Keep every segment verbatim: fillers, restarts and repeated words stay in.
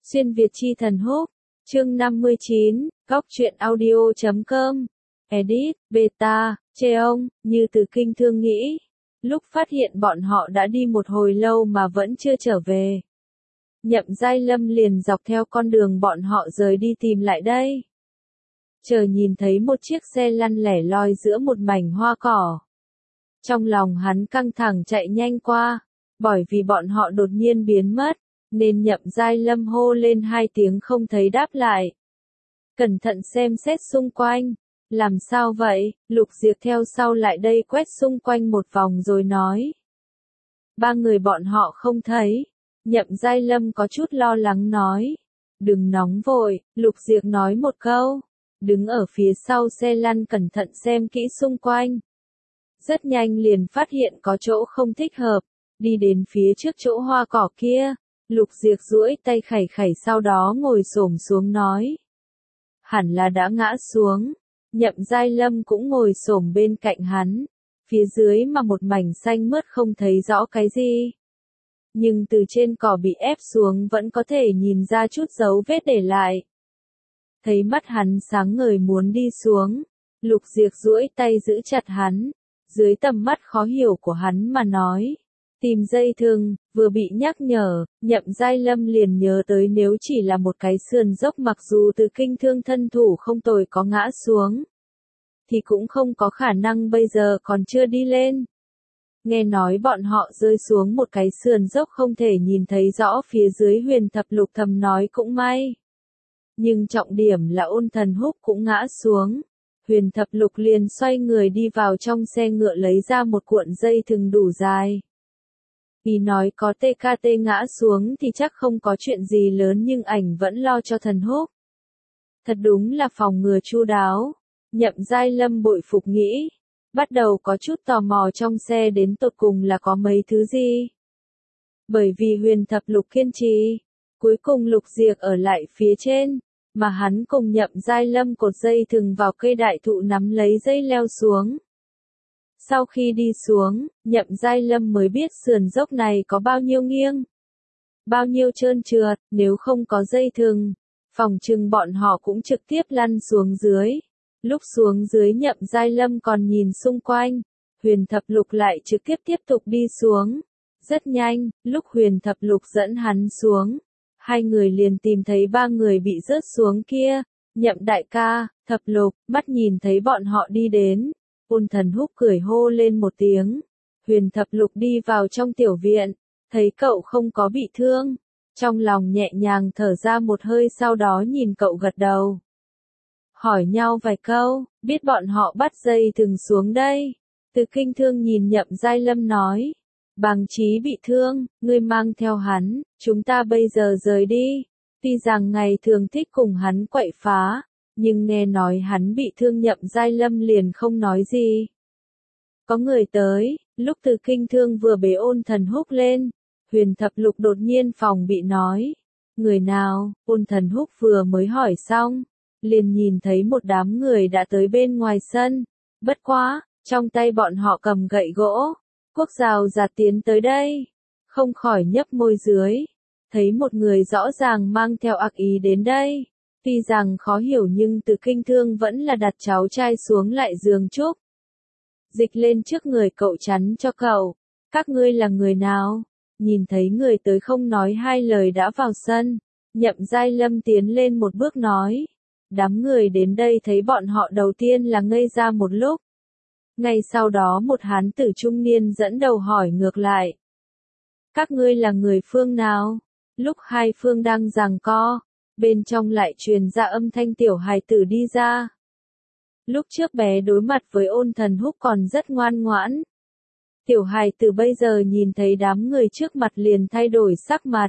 Xuyên Việt chi thần húc, chương năm mươi chín, góc truyện audio chấm com, edit, beta, Cheong, như Từ Kinh Thương nghĩ. Lúc phát hiện bọn họ đã đi một hồi lâu mà vẫn chưa trở về. Nhậm Giai Lâm liền dọc theo con đường bọn họ rời đi tìm lại đây. Chờ nhìn thấy một chiếc xe lăn lẻ loi giữa một mảnh hoa cỏ. Trong lòng hắn căng thẳng chạy nhanh qua, bởi vì bọn họ đột nhiên biến mất, nên Nhậm Giai Lâm hô lên hai tiếng không thấy đáp lại. Cẩn thận xem xét xung quanh, làm sao vậy? Lục Diệp theo sau lại đây quét xung quanh một vòng rồi nói. Ba người bọn họ không thấy. Nhậm Giai Lâm có chút lo lắng nói. Đừng nóng vội, Lục Diệp nói một câu. Đứng ở phía sau xe lăn cẩn thận xem kỹ xung quanh. Rất nhanh liền phát hiện có chỗ không thích hợp, đi đến phía trước chỗ hoa cỏ kia. Lục Diệp duỗi tay khẩy khẩy sau đó ngồi xổm xuống nói. Hẳn là đã ngã xuống. Nhậm Giai Lâm cũng ngồi xổm bên cạnh hắn. Phía dưới mà một mảnh xanh mướt không thấy rõ cái gì. Nhưng từ trên cỏ bị ép xuống vẫn có thể nhìn ra chút dấu vết để lại. Thấy mắt hắn sáng ngời muốn đi xuống. Lục Diệp duỗi tay giữ chặt hắn. Dưới tầm mắt khó hiểu của hắn mà nói. Tìm dây thừng, vừa bị nhắc nhở, Nhậm Giai Lâm liền nhớ tới nếu chỉ là một cái sườn dốc mặc dù Từ Kinh Thương thân thủ không tồi có ngã xuống. Thì cũng không có khả năng bây giờ còn chưa đi lên. Nghe nói bọn họ rơi xuống một cái sườn dốc không thể nhìn thấy rõ phía dưới Huyền Thập Lục thầm nói cũng may. Nhưng trọng điểm là Ôn Thần Húc cũng ngã xuống. Huyền Thập Lục liền xoay người đi vào trong xe ngựa lấy ra một cuộn dây thừng đủ dài. Vì nói có tê ca tê ngã xuống thì chắc không có chuyện gì lớn nhưng ảnh vẫn lo cho Thần Húc. Thật đúng là phòng ngừa chu đáo. Nhậm Giai Lâm bội phục nghĩ. Bắt đầu có chút tò mò trong xe đến tột cùng là có mấy thứ gì. Bởi vì Huyền Thập Lục kiên trì. Cuối cùng Lục Diệp ở lại phía trên. Mà hắn cùng Nhậm Giai Lâm cột dây thừng vào cây đại thụ nắm lấy dây leo xuống. Sau khi đi xuống, Nhậm Giai Lâm mới biết sườn dốc này có bao nhiêu nghiêng. Bao nhiêu trơn trượt, nếu không có dây thừng. Phòng chừng bọn họ cũng trực tiếp lăn xuống dưới. Lúc xuống dưới Nhậm Giai Lâm còn nhìn xung quanh. Huyền Thập Lục lại trực tiếp tiếp tục đi xuống. Rất nhanh, lúc Huyền Thập Lục dẫn hắn xuống. Hai người liền tìm thấy ba người bị rớt xuống kia. Nhậm đại ca, Thập Lục, mắt nhìn thấy bọn họ đi đến. Ôn Thần Húc cười hô lên một tiếng. Huyền Thập Lục đi vào trong tiểu viện. Thấy cậu không có bị thương. Trong lòng nhẹ nhàng thở ra một hơi sau đó nhìn cậu gật đầu. Hỏi nhau vài câu, biết bọn họ bắt dây thừng xuống đây. Từ Kinh Thương nhìn Nhậm Giai Lâm nói. Bàng Trí bị thương, ngươi mang theo hắn, chúng ta bây giờ rời đi. Tuy rằng ngày thường thích cùng hắn quậy phá, nhưng nghe nói hắn bị thương Nhậm Giai Lâm liền không nói gì. Có người tới, lúc Từ Kinh Thương vừa bế Ôn Thần Húc lên, Huyền Thập Lục đột nhiên phòng bị nói. Người nào? Ôn Thần Húc vừa mới hỏi xong, liền nhìn thấy một đám người đã tới bên ngoài sân. Bất quá, trong tay bọn họ cầm gậy gỗ. Quốc rào rạt tiến tới đây. Không khỏi nhấp môi dưới. Thấy một người rõ ràng mang theo ác ý đến đây. Tuy rằng khó hiểu nhưng Từ Kinh Thương vẫn là đặt cháu trai xuống lại giường trúc. Dịch lên trước người cậu chắn cho cậu. Các ngươi là người nào? Nhìn thấy người tới không nói hai lời đã vào sân. Nhậm Giai Lâm tiến lên một bước nói. Đám người đến đây thấy bọn họ đầu tiên là ngây ra một lúc. Ngay sau đó một hán tử trung niên dẫn đầu hỏi ngược lại. Các ngươi là người phương nào? Lúc hai phương đang giằng co, bên trong lại truyền ra âm thanh tiểu hài tử đi ra. Lúc trước bé đối mặt với Ôn Thần Húc còn rất ngoan ngoãn. Tiểu hài tử bây giờ nhìn thấy đám người trước mặt liền thay đổi sắc mặt.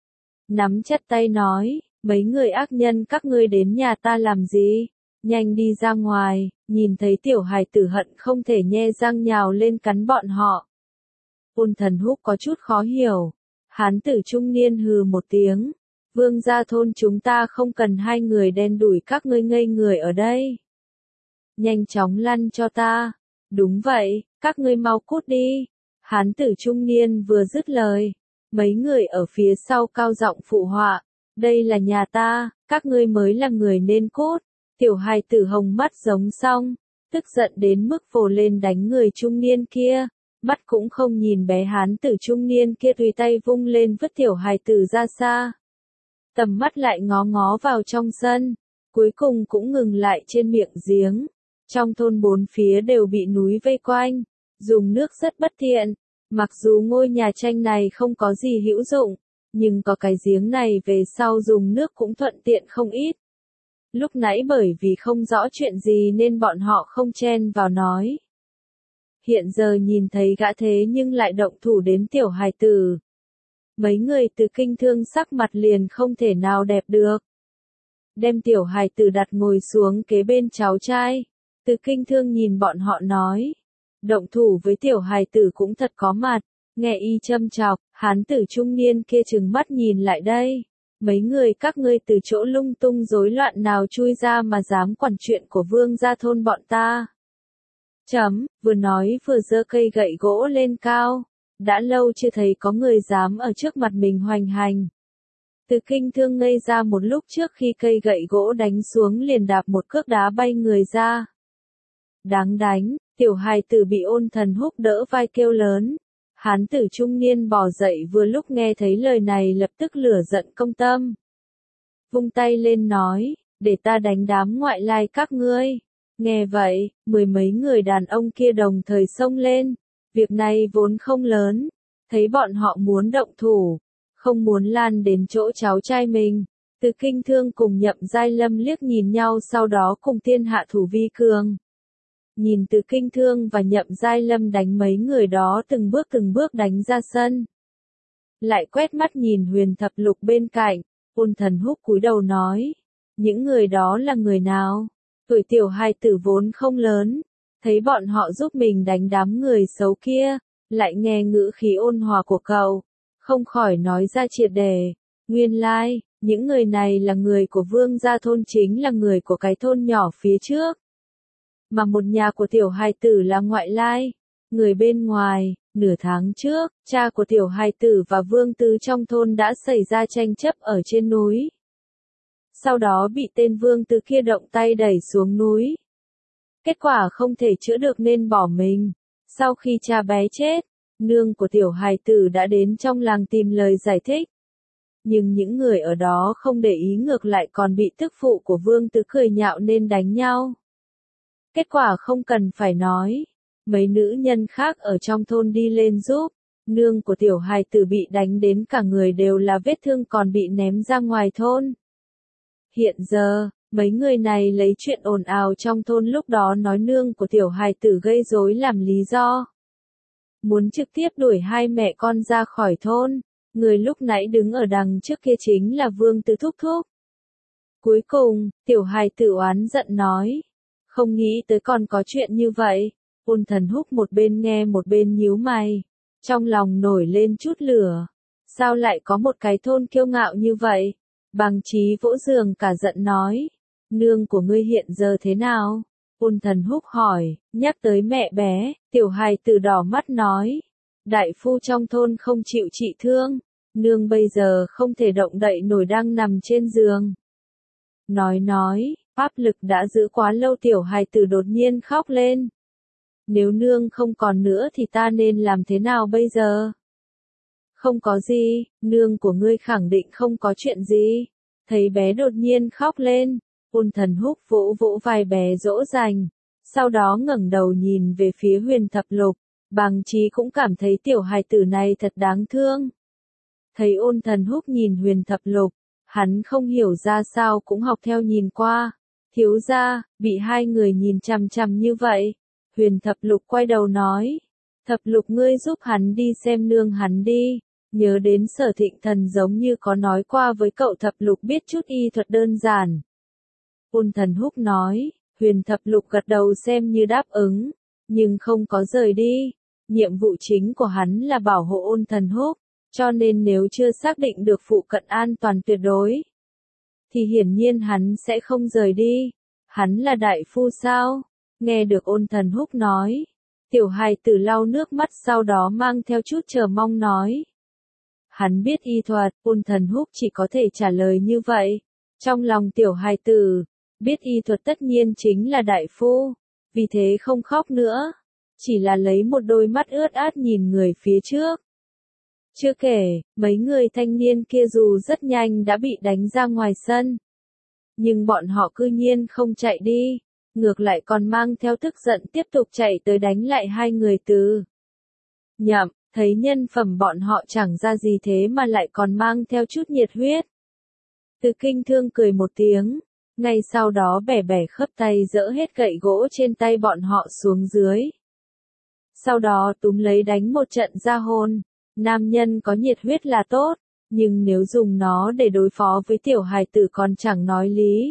Nắm chặt tay nói, mấy người ác nhân các ngươi đến nhà ta làm gì? Nhanh đi ra ngoài, nhìn thấy tiểu hài tử hận không thể nhe răng nhào lên cắn bọn họ. Ôn Thần Húc có chút khó hiểu. Hán tử trung niên hừ một tiếng. Vương gia thôn chúng ta không cần hai người đen đủi các ngươi ngây người ở đây. Nhanh chóng lăn cho ta. Đúng vậy, các ngươi mau cút đi. Hán tử trung niên vừa dứt lời. Mấy người ở phía sau cao giọng phụ họa. Đây là nhà ta, các ngươi mới là người nên cút. Tiểu hài tử hồng mắt giống xong, tức giận đến mức vồ lên đánh người trung niên kia, mắt cũng không nhìn bé hán tử trung niên kia tùy tay vung lên vứt tiểu hài tử ra xa. Tầm mắt lại ngó ngó vào trong sân, cuối cùng cũng ngừng lại trên miệng giếng. Trong thôn bốn phía đều bị núi vây quanh, dùng nước rất bất tiện, mặc dù ngôi nhà tranh này không có gì hữu dụng, nhưng có cái giếng này về sau dùng nước cũng thuận tiện không ít. Lúc nãy bởi vì không rõ chuyện gì nên bọn họ không chen vào nói. Hiện giờ nhìn thấy gã thế nhưng lại động thủ đến tiểu hài tử. Mấy người từ kinh thương sắc mặt liền không thể nào đẹp được. Đem tiểu hài tử đặt ngồi xuống kế bên cháu trai. Từ kinh thương nhìn bọn họ nói. Động thủ với tiểu hài tử cũng thật có mặt. Nghe y châm chọc, hán tử trung niên kia trừng mắt nhìn lại đây. Mấy người các ngươi từ chỗ lung tung rối loạn nào chui ra mà dám quản chuyện của vương gia thôn bọn ta. Chấm, vừa nói vừa giơ cây gậy gỗ lên cao. Đã lâu chưa thấy có người dám ở trước mặt mình hoành hành. Từ kinh thương ngây ra một lúc trước khi cây gậy gỗ đánh xuống liền đạp một cước đá bay người ra. Đáng đánh, tiểu hài tử bị Ôn Thần Húc đỡ vai kêu lớn. Hán tử trung niên bò dậy vừa lúc nghe thấy lời này lập tức lửa giận công tâm. Vung tay lên nói, để ta đánh đám ngoại lai các ngươi. Nghe vậy, mười mấy người đàn ông kia đồng thời xông lên. Việc này vốn không lớn, thấy bọn họ muốn động thủ, không muốn lan đến chỗ cháu trai mình. Từ kinh thương cùng Nhậm Giai Lâm liếc nhìn nhau sau đó cùng tiên hạ thủ vi cường. Nhìn từ kinh thương và Nhậm Giai Lâm đánh mấy người đó từng bước từng bước đánh ra sân. Lại quét mắt nhìn Huyền Thập Lục bên cạnh, Ôn Thần Húc cúi đầu nói. Những người đó là người nào? Tuổi tiểu hài tử vốn không lớn. Thấy bọn họ giúp mình đánh đám người xấu kia, lại nghe ngữ khí ôn hòa của cậu, không khỏi nói ra triệt đề. Nguyên lai, like, những người này là người của vương gia thôn chính là người của cái thôn nhỏ phía trước. Mà một nhà của tiểu hài tử là ngoại lai, người bên ngoài. Nửa tháng trước, cha của tiểu hài tử và vương tứ trong thôn đã xảy ra tranh chấp ở trên núi. Sau đó bị tên vương tứ kia động tay đẩy xuống núi. Kết quả không thể chữa được nên bỏ mình. Sau khi cha bé chết, nương của tiểu hài tử đã đến trong làng tìm lời giải thích. Nhưng những người ở đó không để ý ngược lại còn bị tức phụ của vương tứ cười nhạo nên đánh nhau. Kết quả không cần phải nói. Mấy nữ nhân khác ở trong thôn đi lên giúp. Nương của tiểu hài tử bị đánh đến cả người đều là vết thương còn bị ném ra ngoài thôn. Hiện giờ, mấy người này lấy chuyện ồn ào trong thôn lúc đó nói nương của tiểu hài tử gây rối làm lý do. Muốn trực tiếp đuổi hai mẹ con ra khỏi thôn, người lúc nãy đứng ở đằng trước kia chính là Vương Tứ Thúc Thúc. Cuối cùng, tiểu hài tử oán giận nói, không nghĩ tới còn có chuyện như vậy. Ôn Thần Húc một bên nghe một bên nhíu mày, trong lòng nổi lên chút lửa. Sao lại có một cái thôn kiêu ngạo như vậy? Bằng Chí vỗ giường cả giận nói, nương của ngươi hiện giờ thế nào? Ôn Thần Húc hỏi, nhắc tới mẹ bé, tiểu hài tử đỏ mắt nói, đại phu trong thôn không chịu trị thương, nương bây giờ không thể động đậy nổi đang nằm trên giường. Nói nói, áp lực đã giữ quá lâu tiểu hài tử đột nhiên khóc lên. Nếu nương không còn nữa thì ta nên làm thế nào bây giờ? Không có gì, nương của ngươi khẳng định không có chuyện gì. Thấy bé đột nhiên khóc lên, Ôn Thần Húc vỗ vỗ vai bé dỗ dành. Sau đó ngẩng đầu nhìn về phía Huyền Thập Lục, Bằng Chí cũng cảm thấy tiểu hài tử này thật đáng thương. Thấy Ôn Thần Húc nhìn Huyền Thập Lục, hắn không hiểu ra sao cũng học theo nhìn qua. Thiếu gia, bị hai người nhìn chằm chằm như vậy. Huyền Thập Lục quay đầu nói, Thập Lục ngươi giúp hắn đi xem nương hắn đi. Nhớ đến Sở Thịnh Thần giống như có nói qua với cậu Thập Lục biết chút y thuật đơn giản. Ôn Thần Húc nói, Huyền Thập Lục gật đầu xem như đáp ứng, nhưng không có rời đi. Nhiệm vụ chính của hắn là bảo hộ Ôn Thần Húc, cho nên nếu chưa xác định được phụ cận an toàn tuyệt đối, thì hiển nhiên hắn sẽ không rời đi. Hắn là đại phu sao? Nghe được Ôn Thần Húc nói, tiểu hài tử lau nước mắt sau đó mang theo chút chờ mong nói. Hắn biết y thuật, Ôn Thần Húc chỉ có thể trả lời như vậy. Trong lòng tiểu hài tử, biết y thuật tất nhiên chính là đại phu, vì thế không khóc nữa, chỉ là lấy một đôi mắt ướt át nhìn người phía trước. Chưa kể, mấy người thanh niên kia dù rất nhanh đã bị đánh ra ngoài sân. Nhưng bọn họ cư nhiên không chạy đi, ngược lại còn mang theo tức giận tiếp tục chạy tới đánh lại hai người Từ Nhậm, thấy nhân phẩm bọn họ chẳng ra gì thế mà lại còn mang theo chút nhiệt huyết. Từ Kinh Thương cười một tiếng, ngay sau đó bẻ bẻ khớp tay dỡ hết gậy gỗ trên tay bọn họ xuống dưới. Sau đó túm lấy đánh một trận ra hôn, nam nhân có nhiệt huyết là tốt, nhưng nếu dùng nó để đối phó với tiểu hài tử còn chẳng nói lý.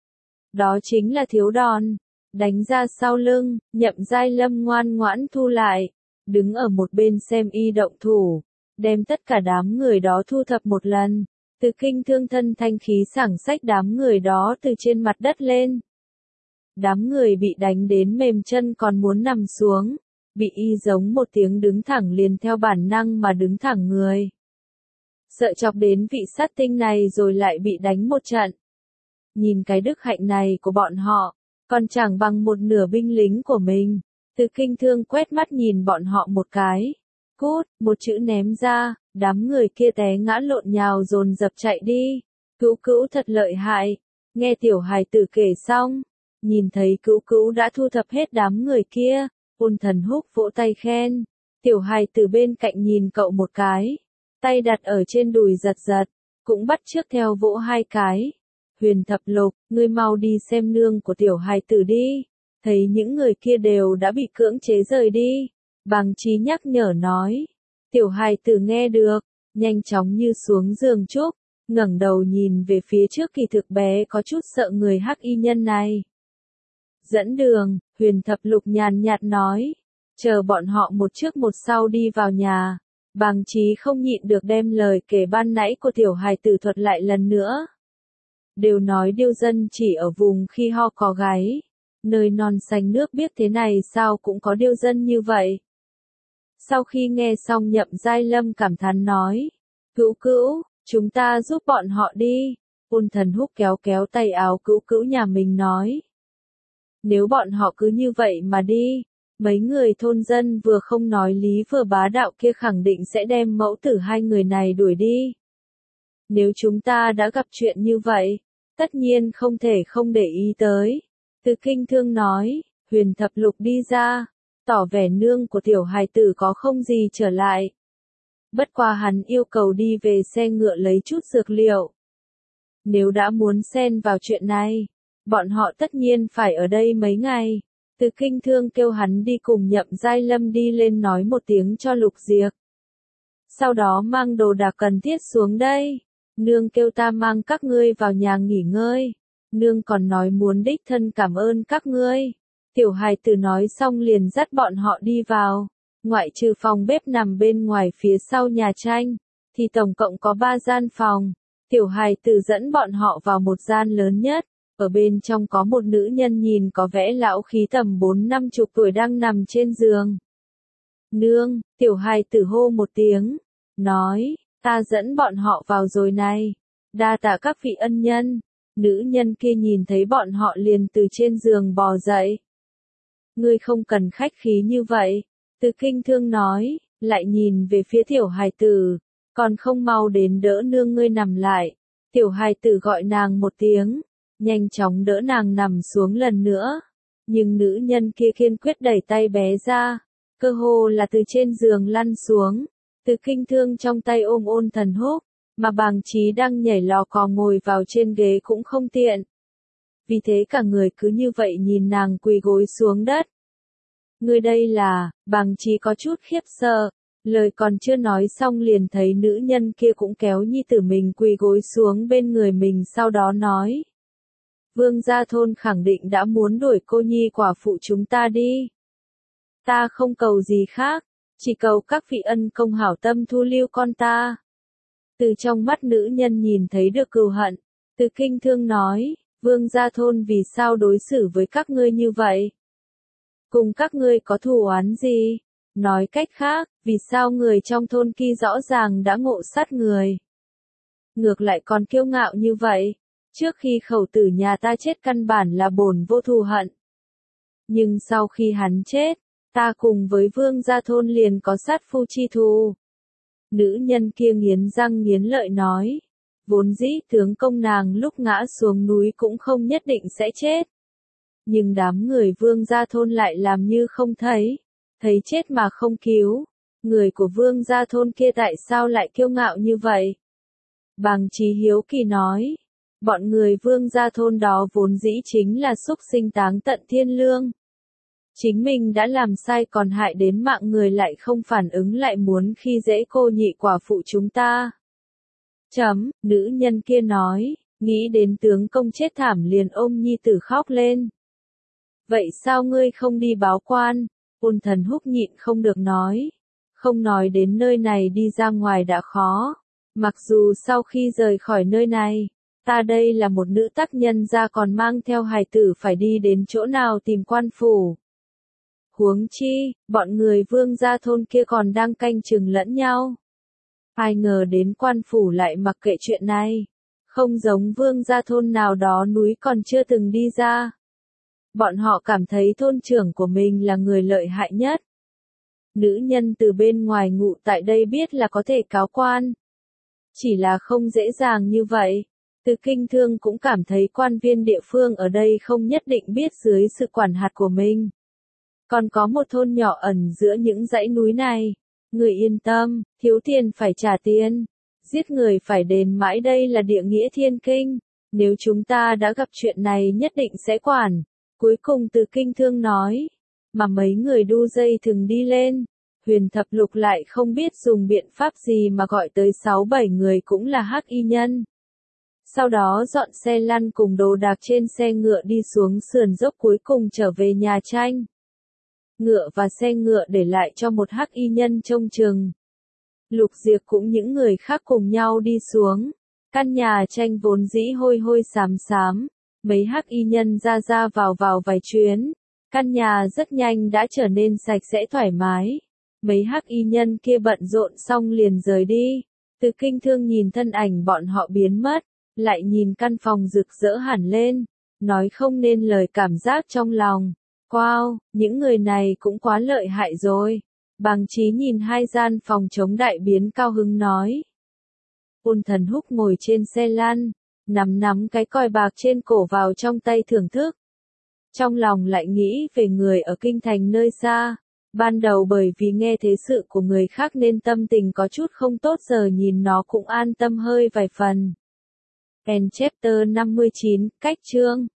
Đó chính là thiếu đòn, đánh ra sau lưng, Nhậm Giai Lâm ngoan ngoãn thu lại, đứng ở một bên xem y động thủ, đem tất cả đám người đó thu thập một lần. Từ Kinh Thương thân thanh khí sảng xách đám người đó từ trên mặt đất lên. Đám người bị đánh đến mềm chân còn muốn nằm xuống, bị y giống một tiếng đứng thẳng liền theo bản năng mà đứng thẳng người. Sợ chọc đến vị sát tinh này rồi lại bị đánh một trận. Nhìn cái đức hạnh này của bọn họ, còn chẳng bằng một nửa binh lính của mình. Từ Kinh Thương quét mắt nhìn bọn họ một cái. Cút, một chữ ném ra, đám người kia té ngã lộn nhào dồn dập chạy đi. Cữu Cữu thật lợi hại. Nghe tiểu hài tử kể xong, nhìn thấy Cữu Cữu đã thu thập hết đám người kia, Ôn Thần Húc vỗ tay khen. Tiểu hài tử bên cạnh nhìn cậu một cái, tay đặt ở trên đùi giật giật, cũng bắt chước theo vỗ hai cái. Huyền Thập Lục, ngươi mau đi xem nương của tiểu hài tử đi. Thấy những người kia đều đã bị cưỡng chế rời đi, Bàng Trí nhắc nhở nói. Tiểu hài tử nghe được, nhanh chóng như xuống giường trúc, ngẩng đầu nhìn về phía trước, kỳ thực bé có chút sợ người hắc y nhân này. Dẫn đường, Huyền Thập Lục nhàn nhạt nói, chờ bọn họ một trước một sau đi vào nhà. Bàng Trí không nhịn được đem lời kể ban nãy của tiểu hài tử thuật lại lần nữa. Đều nói điêu dân chỉ ở vùng khi ho có gáy, nơi non xanh nước biếc thế này sao cũng có điêu dân như vậy. Sau khi nghe xong Nhậm Giai Lâm cảm thán nói, Cữu Cữu, chúng ta giúp bọn họ đi. Ôn Thần Húc kéo kéo tay áo Cữu Cữu nhà mình nói, nếu bọn họ cứ như vậy mà đi, mấy người thôn dân vừa không nói lý vừa bá đạo kia khẳng định sẽ đem mẫu tử hai người này đuổi đi. Nếu chúng ta đã gặp chuyện như vậy, tất nhiên không thể không để ý tới. Từ Kinh Thương nói, Huyền Thập Lục đi ra, tỏ vẻ nương của tiểu hài tử có không gì trở lại. Bất qua hắn yêu cầu đi về xe ngựa lấy chút dược liệu. Nếu đã muốn xen vào chuyện này, bọn họ tất nhiên phải ở đây mấy ngày. Từ Kinh Thương kêu hắn đi cùng Nhậm Giai Lâm đi lên nói một tiếng cho Lục Diệp. Sau đó mang đồ đạc cần thiết xuống đây. Nương kêu ta mang các ngươi vào nhà nghỉ ngơi. Nương còn nói muốn đích thân cảm ơn các ngươi. Tiểu hài tử nói xong liền dắt bọn họ đi vào. Ngoại trừ phòng bếp nằm bên ngoài phía sau nhà tranh, thì tổng cộng có ba gian phòng. Tiểu hài tử dẫn bọn họ vào một gian lớn nhất. Ở bên trong có một nữ nhân nhìn có vẻ lão khí tầm bốn năm chục tuổi đang nằm trên giường. Nương, tiểu hài tử hô một tiếng, nói, ta dẫn bọn họ vào rồi này. Đa tạ các vị ân nhân. Nữ nhân kia nhìn thấy bọn họ liền từ trên giường bò dậy. Ngươi không cần khách khí như vậy. Từ Kinh Thương nói, lại nhìn về phía tiểu hài tử, còn không mau đến đỡ nương ngươi nằm lại. Tiểu hài tử gọi nàng một tiếng, nhanh chóng đỡ nàng nằm xuống lần nữa. Nhưng nữ nhân kia kiên quyết đẩy tay bé ra, cơ hồ là từ trên giường lăn xuống. Từ Kinh Thương trong tay ôm Ôn Thần Húc, mà Bàng Trí đang nhảy lò cò ngồi vào trên ghế cũng không tiện. Vì thế cả người cứ như vậy nhìn nàng quỳ gối xuống đất. Người đây là, Bàng Trí có chút khiếp sợ, lời còn chưa nói xong liền thấy nữ nhân kia cũng kéo nhi tử mình quỳ gối xuống bên người mình, sau đó nói. Vương gia thôn khẳng định đã muốn đuổi cô nhi quả phụ chúng ta đi. Ta không cầu gì khác, chỉ cầu các vị ân công hảo tâm thu lưu con ta. Từ trong mắt nữ nhân nhìn thấy được cừu hận. Từ Kinh Thương nói, Vương gia thôn vì sao đối xử với các ngươi như vậy? Cùng các ngươi có thù oán gì? Nói cách khác, vì sao người trong thôn kia rõ ràng đã ngộ sát người, ngược lại còn kiêu ngạo như vậy? Trước khi khẩu tử nhà ta chết căn bản là bổn vô thù hận. Nhưng sau khi hắn chết, ta cùng với vương gia thôn liền có sát phu chi thù. Nữ nhân kia nghiến răng nghiến lợi nói. Vốn dĩ tướng công nàng lúc ngã xuống núi cũng không nhất định sẽ chết. Nhưng đám người vương gia thôn lại làm như không thấy. Thấy chết mà không cứu. Người của vương gia thôn kia tại sao lại kiêu ngạo như vậy? Bàng Trí hiếu kỳ nói. Bọn người vương gia thôn đó vốn dĩ chính là súc sinh táng tận thiên lương. Chính mình đã làm sai còn hại đến mạng người lại không phản ứng lại muốn khi dễ cô nhị quả phụ chúng ta. Chấm, nữ nhân kia nói, nghĩ đến tướng công chết thảm liền ôm nhi tử khóc lên. Vậy sao ngươi không đi báo quan? Ôn Thần Húc nhịn không được nói. Không nói đến nơi này đi ra ngoài đã khó. Mặc dù sau khi rời khỏi nơi này, ta đây là một nữ tác nhân ra còn mang theo hài tử phải đi đến chỗ nào tìm quan phủ. Huống chi, bọn người vương gia thôn kia còn đang canh chừng lẫn nhau. Ai ngờ đến quan phủ lại mặc kệ chuyện này. Không giống vương gia thôn nào đó núi còn chưa từng đi ra. Bọn họ cảm thấy thôn trưởng của mình là người lợi hại nhất. Nữ nhân từ bên ngoài ngụ tại đây biết là có thể cáo quan. Chỉ là không dễ dàng như vậy. Từ Kinh Thương cũng cảm thấy quan viên địa phương ở đây không nhất định biết dưới sự quản hạt của mình. Còn có một thôn nhỏ ẩn giữa những dãy núi này. Người yên tâm, thiếu tiền phải trả tiền. Giết người phải đền mãi đây là địa nghĩa thiên kinh. Nếu chúng ta đã gặp chuyện này nhất định sẽ quản. Cuối cùng Từ Kinh Thương nói. Mà mấy người đu dây thường đi lên. Huyền Thập Lục lại không biết dùng biện pháp gì mà gọi tới sáu bảy người cũng là hắc y nhân. Sau đó dọn xe lăn cùng đồ đạc trên xe ngựa đi xuống sườn dốc cuối cùng trở về nhà tranh. Ngựa và xe ngựa để lại cho một hắc y nhân trông chừng. Lục Diệp cũng những người khác cùng nhau đi xuống. Căn nhà tranh vốn dĩ hôi hôi xám xám. Mấy hắc y nhân ra ra vào vào vài chuyến. Căn nhà rất nhanh đã trở nên sạch sẽ thoải mái. Mấy hắc y nhân kia bận rộn xong liền rời đi. Từ Kinh Thương nhìn thân ảnh bọn họ biến mất. Lại nhìn căn phòng rực rỡ hẳn lên. Nói không nên lời cảm giác trong lòng. Wow, những người này cũng quá lợi hại rồi. Bàng Trí nhìn hai gian phòng chống đại biến cao hứng nói. Ôn Thần Húc ngồi trên xe lăn, nắm nắm cái còi bạc trên cổ vào trong tay thưởng thức. Trong lòng lại nghĩ về người ở kinh thành nơi xa. Ban đầu bởi vì nghe thế sự của người khác nên tâm tình có chút không tốt, giờ nhìn nó cũng an tâm hơi vài phần. End chapter năm mươi chín, cách chương.